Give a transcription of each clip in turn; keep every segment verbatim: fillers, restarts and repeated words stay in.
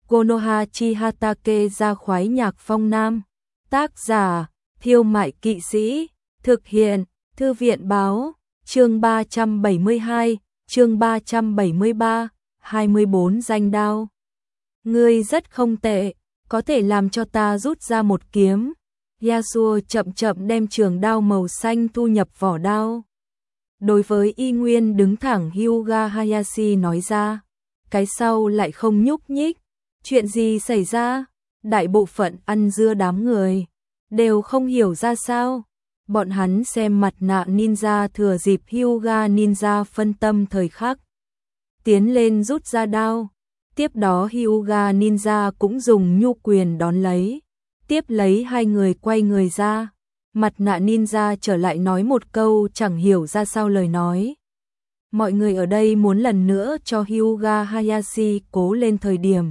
Konoha Chihatake ra khoái nhạc phong nam. Tác giả, Thiêu Mại Kỵ Sĩ. Thực hiện, Thư viện Báo. Chương ba trăm bảy mươi hai, chương ba trăm bảy mươi ba, hai mươi bốn danh đao. Ngươi rất không tệ, có thể làm cho ta rút ra một kiếm. Yasuo chậm chậm đem trường đao màu xanh thu nhập vỏ đao. Đối với y nguyên đứng thẳng Hyuga Hayashi nói ra, cái sau lại không nhúc nhích. Chuyện gì xảy ra? Đại bộ phận ăn dưa đám người đều không hiểu ra sao. Bọn hắn xem mặt nạ ninja thừa dịp Hyuga ninja phân tâm thời khắc, tiến lên rút ra đao. Tiếp đó Hyuga ninja cũng dùng nhu quyền đón lấy. Tiếp lấy hai người quay người ra. Mặt nạ ninja trở lại nói một câu chẳng hiểu ra sao lời nói. Mọi người ở đây muốn lần nữa cho Hyuga Hayashi cố lên thời điểm.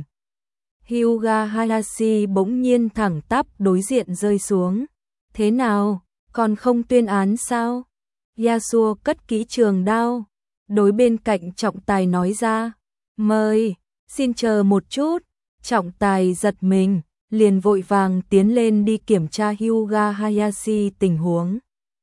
Hyuga Hayashi bỗng nhiên thẳng tắp đối diện rơi xuống. Thế nào, còn không tuyên án sao? Yasuo cất kỹ trường đao, đối bên cạnh trọng tài nói ra. Mời, xin chờ một chút. Trọng tài giật mình, liền vội vàng tiến lên đi kiểm tra Hyuga Hayashi tình huống.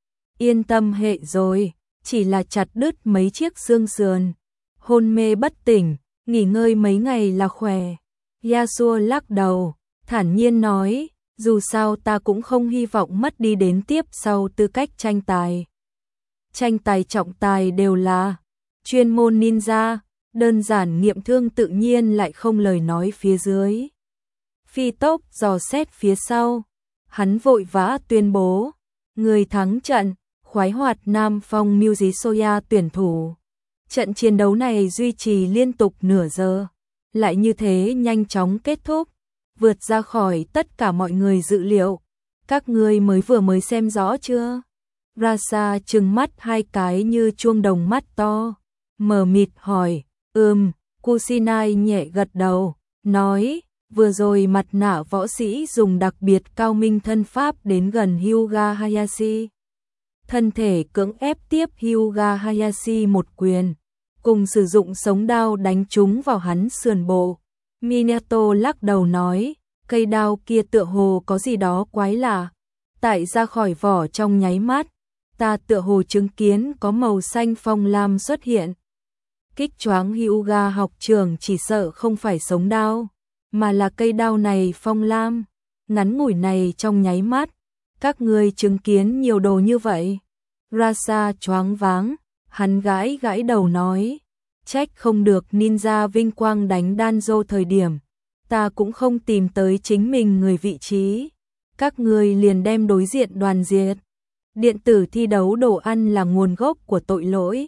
Yên tâm hệ rồi, chỉ là chặt đứt mấy chiếc xương sườn. Hôn mê bất tỉnh, nghỉ ngơi mấy ngày là khỏe. Yasuo lắc đầu, thản nhiên nói, dù sao ta cũng không hy vọng mất đi đến tiếp sau tư cách tranh tài. Tranh tài trọng tài đều là chuyên môn ninja, đơn giản nghiệm thương tự nhiên lại không lời nói phía dưới. Phi tốc dò xét phía sau, hắn vội vã tuyên bố, người thắng trận, khoái hoạt Nam Phong Mujisoya tuyển thủ. Trận chiến đấu này duy trì liên tục nửa giờ, lại như thế nhanh chóng kết thúc, vượt ra khỏi tất cả mọi người dự liệu. Các ngươi mới vừa mới xem rõ chưa? Rasa trừng mắt hai cái như chuông đồng mắt to, mờ mịt hỏi. Ừm, Kusinai nhẹ gật đầu, nói, vừa rồi mặt nạ võ sĩ dùng đặc biệt cao minh thân pháp đến gần Hyuga Hayashi. Thân thể cưỡng ép tiếp Hyuga Hayashi một quyền, cùng sử dụng sống đao đánh trúng vào hắn sườn bộ. Minato lắc đầu nói, cây đao kia tựa hồ có gì đó quái lạ. Tại ra khỏi vỏ trong nháy mắt, ta tựa hồ chứng kiến có màu xanh phong lam xuất hiện. Kích choáng Hyuga học trường chỉ sợ không phải sống đao, mà là cây đao này phong lam. Ngắn ngủi này trong nháy mắt, các ngươi chứng kiến nhiều đồ như vậy. Rasa choáng váng, hắn gãi gãi đầu nói, trách không được ninja vinh quang đánh Danzo thời điểm, ta cũng không tìm tới chính mình người vị trí. Các ngươi liền đem đối diện đoàn diệt. Điện tử thi đấu đồ ăn là nguồn gốc của tội lỗi.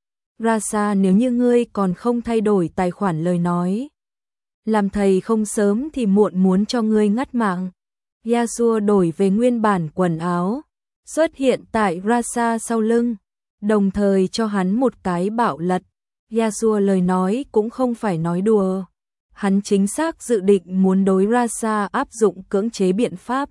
Rasa, nếu như ngươi còn không thay đổi tài khoản lời nói, làm thầy không sớm thì muộn muốn cho ngươi ngắt mạng. Yasuo đổi về nguyên bản quần áo, xuất hiện tại Rasa sau lưng, đồng thời cho hắn một cái bạo lật. Yasuo lời nói cũng không phải nói đùa, hắn chính xác dự định muốn đối Rasa áp dụng cưỡng chế biện pháp.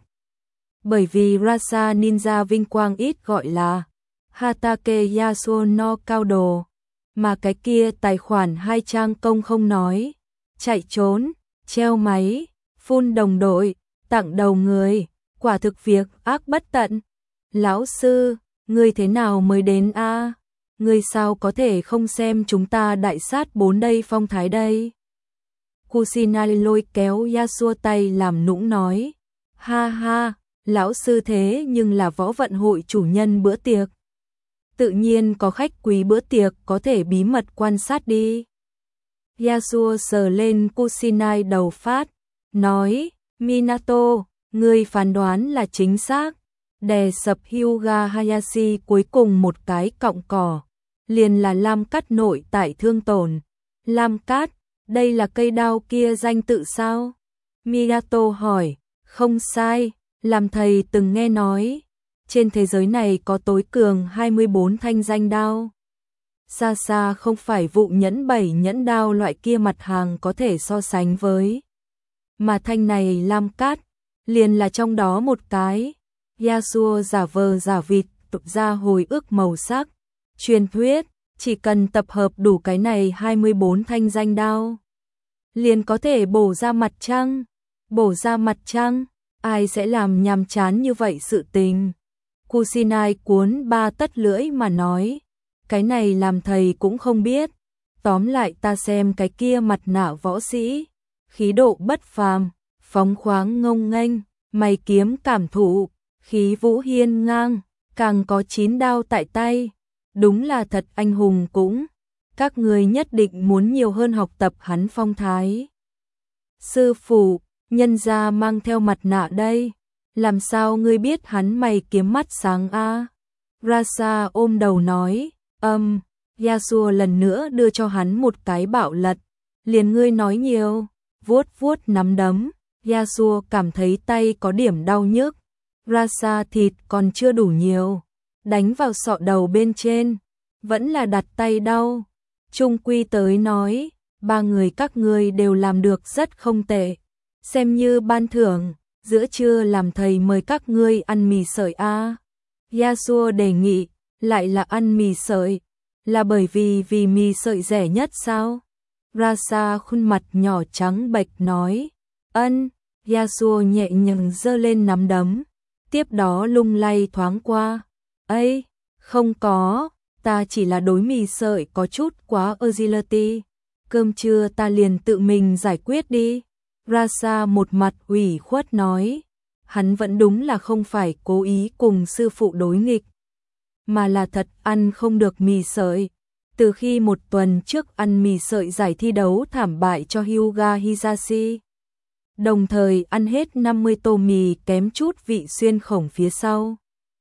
Bởi vì Rasa ninja vinh quang ít gọi là Hatake Yasuo no cao đồ, mà cái kia tài khoản hai trang công không nói, chạy trốn, treo máy, phun đồng đội, tặng đầu người, quả thực việc ác bất tận. Lão sư, ngươi thế nào mới đến a? À? Ngươi sao có thể không xem chúng ta đại sát bốn đây phong thái đây? Kusinai lôi kéo Yasuo tay làm nũng nói, ha ha, lão sư thế nhưng là võ vận hội chủ nhân bữa tiệc. Tự nhiên có khách quý bữa tiệc có thể bí mật quan sát đi. Yasuo sờ lên Kusinai đầu phát, nói, Minato, ngươi phán đoán là chính xác. Đè sập Hyuga Hayashi cuối cùng một cái cọng cỏ, liền là lam cát nội tại thương tổn. Lam cát, đây là cây đao kia danh tự sao? Minato hỏi, không sai, làm thầy từng nghe nói. Trên thế giới này có tối cường hai mươi bốn thanh danh đao. Xa xa không phải vụ nhẫn bảy nhẫn đao loại kia mặt hàng có thể so sánh với. Mà thanh này lam cát, liền là trong đó một cái. Yasuo giả vờ giả vịt tục ra hồi ức màu sắc. Truyền thuyết, chỉ cần tập hợp đủ cái này hai mươi bốn thanh danh đao, liền có thể bổ ra mặt trăng. Bổ ra mặt trăng, ai sẽ làm nhàm chán như vậy sự tình. Kusinai cuốn ba tất lưỡi mà nói, cái này làm thầy cũng không biết. Tóm lại ta xem cái kia mặt nạ võ sĩ, khí độ bất phàm, phóng khoáng ngông nghênh, mày kiếm cảm thụ, khí vũ hiên ngang, càng có chín đao tại tay, đúng là thật anh hùng cũng. Các người nhất định muốn nhiều hơn học tập hắn phong thái. Sư phụ, nhân gia mang theo mặt nạ đây, làm sao ngươi biết hắn mày kiếm mắt sáng a? Rasa ôm đầu nói, âm, um, Yasuo lần nữa đưa cho hắn một cái bạo lật, liền ngươi nói nhiều, vuốt vuốt nắm đấm, Yasuo cảm thấy tay có điểm đau nhức, Rasa thịt còn chưa đủ nhiều, đánh vào sọ đầu bên trên, vẫn là đặt tay đau. Trung quy tới nói, ba người các ngươi đều làm được rất không tệ, xem như ban thưởng, giữa trưa làm thầy mời các ngươi ăn mì sợi a. Yasuo đề nghị, lại là ăn mì sợi, là bởi vì vì mì sợi rẻ nhất sao? Rasa khuôn mặt nhỏ trắng bệch nói, ân. Yasuo nhẹ nhàng giơ lên nắm đấm, tiếp đó lung lay thoáng qua, ấy, không có, ta chỉ là đối mì sợi có chút quá agility, cơm trưa ta liền tự mình giải quyết đi. Rasa một mặt ủy khuất nói, hắn vẫn đúng là không phải cố ý cùng sư phụ đối nghịch, mà là thật ăn không được mì sợi. Từ khi một tuần trước ăn mì sợi giải thi đấu thảm bại cho Hyuga Hisashi, đồng thời ăn hết năm mươi tô mì kém chút vị xuyên khổng phía sau,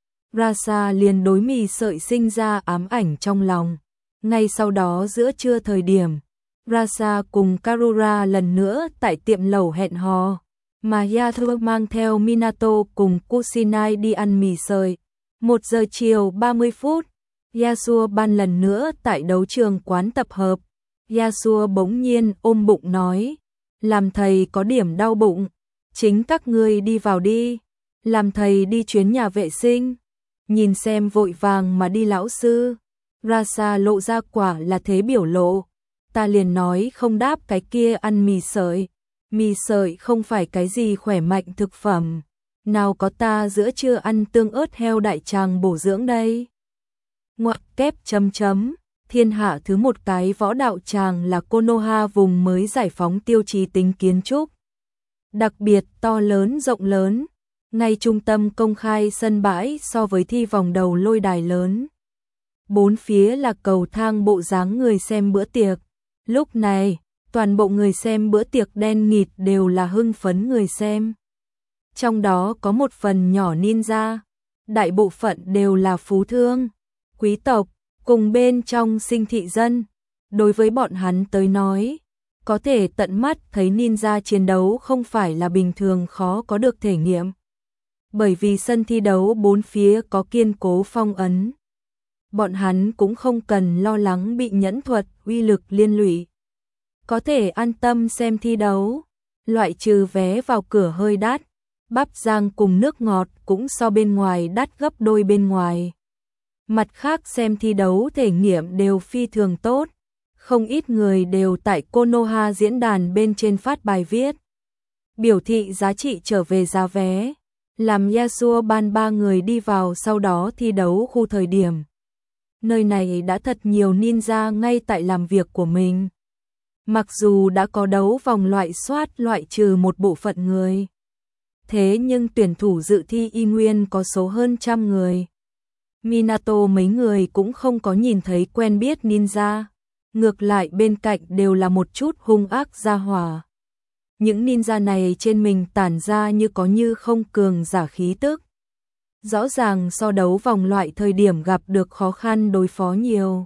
Rasa liền đối mì sợi sinh ra ám ảnh trong lòng. Ngay sau đó giữa trưa thời điểm, Rasa cùng Karura lần nữa tại tiệm lẩu hẹn hò, mà Yasuo mang theo Minato cùng Kusinai đi ăn mì sợi. Một giờ chiều ba mươi phút, Yasuo ban lần nữa tại đấu trường quán tập hợp. Yasuo bỗng nhiên ôm bụng nói, làm thầy có điểm đau bụng, chính các ngươi đi vào đi, làm thầy đi chuyến nhà vệ sinh. Nhìn xem vội vàng mà đi lão sư, Rasa lộ ra quả là thế biểu lộ. Ta liền nói không đáp cái kia ăn mì sợi, mì sợi không phải cái gì khỏe mạnh thực phẩm, nào có ta giữa trưa ăn tương ớt heo đại tràng bổ dưỡng đây. Ngoặc kép chấm chấm, thiên hạ thứ một cái võ đạo tràng là Konoha vùng mới giải phóng tiêu chí tính kiến trúc. Đặc biệt to lớn rộng lớn, ngay trung tâm công khai sân bãi so với thi vòng đầu lôi đài lớn. Bốn phía là cầu thang bộ dáng người xem bữa tiệc. Lúc này, toàn bộ người xem bữa tiệc đen nghịt đều là hưng phấn người xem. Trong đó có một phần nhỏ ninja, đại bộ phận đều là phú thương, quý tộc, cùng bên trong sinh thị dân. Đối với bọn hắn tới nói, có thể tận mắt thấy ninja chiến đấu không phải là bình thường khó có được thể nghiệm. Bởi vì sân thi đấu bốn phía có kiên cố phong ấn, bọn hắn cũng không cần lo lắng bị nhẫn thuật uy lực liên lụy. Có thể an tâm xem thi đấu, loại trừ vé vào cửa hơi đắt, bắp rang cùng nước ngọt cũng so bên ngoài đắt gấp đôi bên ngoài. Mặt khác xem thi đấu thể nghiệm đều phi thường tốt, không ít người đều tại Konoha diễn đàn bên trên phát bài viết, biểu thị giá trị trở về giá vé, làm Yasuo ban ba người đi vào sau đó thi đấu khu thời điểm. Nơi này đã thật nhiều ninja ngay tại làm việc của mình. Mặc dù đã có đấu vòng loại soát loại trừ một bộ phận người, thế nhưng tuyển thủ dự thi y nguyên có số hơn trăm người. Minato mấy người cũng không có nhìn thấy quen biết ninja, ngược lại bên cạnh đều là một chút hung ác gia hỏa. Những ninja này trên mình tản ra như có như không cường giả khí tức. Rõ ràng so đấu vòng loại thời điểm gặp được khó khăn đối phó nhiều.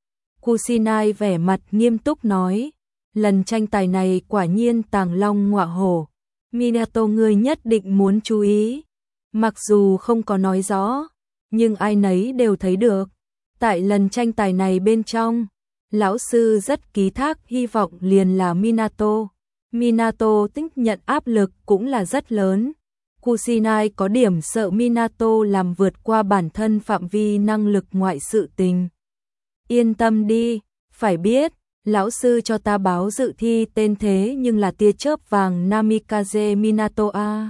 Kusinai vẻ mặt nghiêm túc nói, lần tranh tài này quả nhiên tàng long ngọa hổ, Minato ngươi nhất định muốn chú ý. Mặc dù không có nói rõ, nhưng ai nấy đều thấy được. Tại lần tranh tài này bên trong, lão sư rất ký thác hy vọng liền là Minato. Minato tích nhận áp lực cũng là rất lớn. Kusinai có điểm sợ Minato làm vượt qua bản thân phạm vi năng lực ngoại sự tình. Yên tâm đi, phải biết, Lão sư cho ta báo dự thi tên thế nhưng là tia chớp vàng Namikaze Minato a.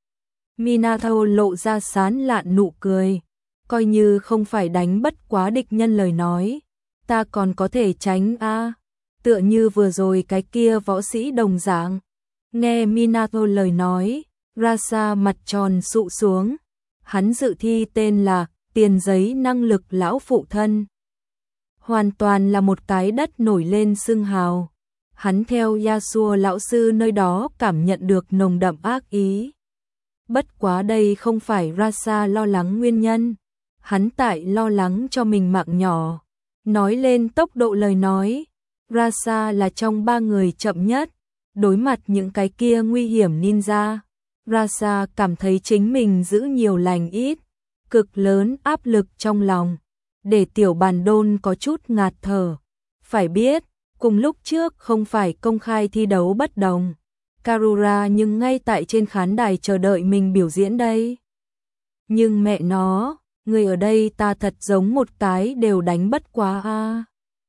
Minato lộ ra sán lạn nụ cười, coi như không phải đánh bất quá địch nhân lời nói, ta còn có thể tránh a, tựa như vừa rồi cái kia võ sĩ đồng dạng. Nghe Minato lời nói, Rasa mặt tròn sụ xuống, hắn dự thi tên là tiền giấy năng lực lão phụ thân. Hoàn toàn là một cái đất nổi lên xưng hào. Hắn theo Yasuo lão sư nơi đó cảm nhận được nồng đậm ác ý. Bất quá đây không phải Rasa lo lắng nguyên nhân, hắn tại lo lắng cho mình mạng nhỏ. Nói lên tốc độ lời nói, Rasa là trong ba người chậm nhất, đối mặt những cái kia nguy hiểm ninja. Rasa cảm thấy chính mình giữ nhiều lành ít, cực lớn áp lực trong lòng, để tiểu bàn đôn có chút ngạt thở. Phải biết, cùng lúc trước không phải công khai thi đấu bất đồng, Karura nhưng ngay tại trên khán đài chờ đợi mình biểu diễn đây. Nhưng mẹ nó, người ở đây ta thật giống một cái đều đánh bất quá a.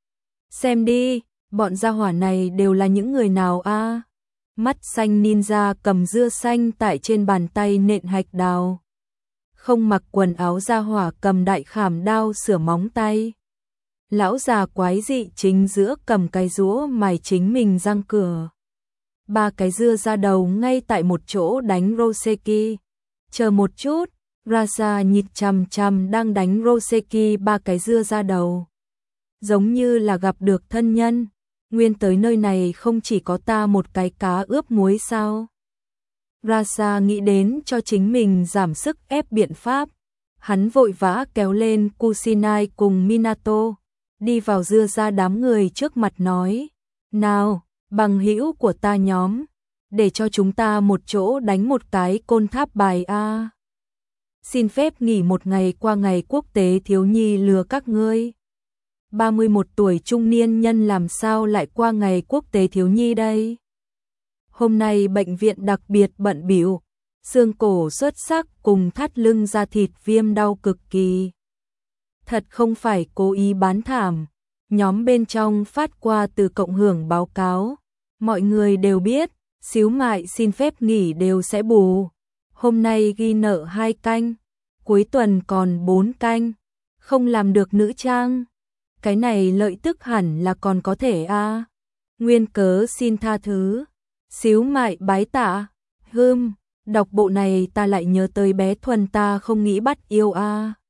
Xem đi, bọn gia hỏa này đều là những người nào a? Mắt xanh ninja cầm dưa xanh tại trên bàn tay nện hạch đào. Không mặc quần áo gia hỏa cầm đại khảm đao sửa móng tay. Lão già quái dị chính giữa cầm cái rũa mài chính mình răng cửa. Ba cái dưa ra đầu ngay tại một chỗ đánh Roseki. Chờ một chút, Rasa nhịt chằm chằm đang đánh Roseki ba cái dưa ra đầu. Giống như là gặp được thân nhân. Nguyên tới nơi này không chỉ có ta một cái cá ướp muối sao? Rasa nghĩ đến cho chính mình giảm sức ép biện pháp. Hắn vội vã kéo lên Kusinai cùng Minato, đi vào dưa ra đám người trước mặt nói. Nào, bằng hữu của ta nhóm, để cho chúng ta một chỗ đánh một cái côn tháp bài a. Xin phép nghỉ một ngày qua ngày quốc tế thiếu nhi lừa các ngươi. ba mươi mốt tuổi trung niên nhân làm sao lại qua ngày quốc tế thiếu nhi đây? Hôm nay bệnh viện đặc biệt bận bịu, xương cổ xuất sắc cùng thắt lưng da thịt viêm đau cực kỳ. Thật không phải cố ý bán thảm, nhóm bên trong phát qua từ cộng hưởng báo cáo. Mọi người đều biết, xíu mại xin phép nghỉ đều sẽ bù. Hôm nay ghi nợ hai canh, cuối tuần còn bốn canh, không làm được nữ trang. Cái này lợi tức hẳn là còn có thể a. Nguyên cớ xin tha thứ. Xíu mại bái tạ. Hừm, đọc bộ này ta lại nhớ tới bé Thuần ta không nghĩ bắt yêu a.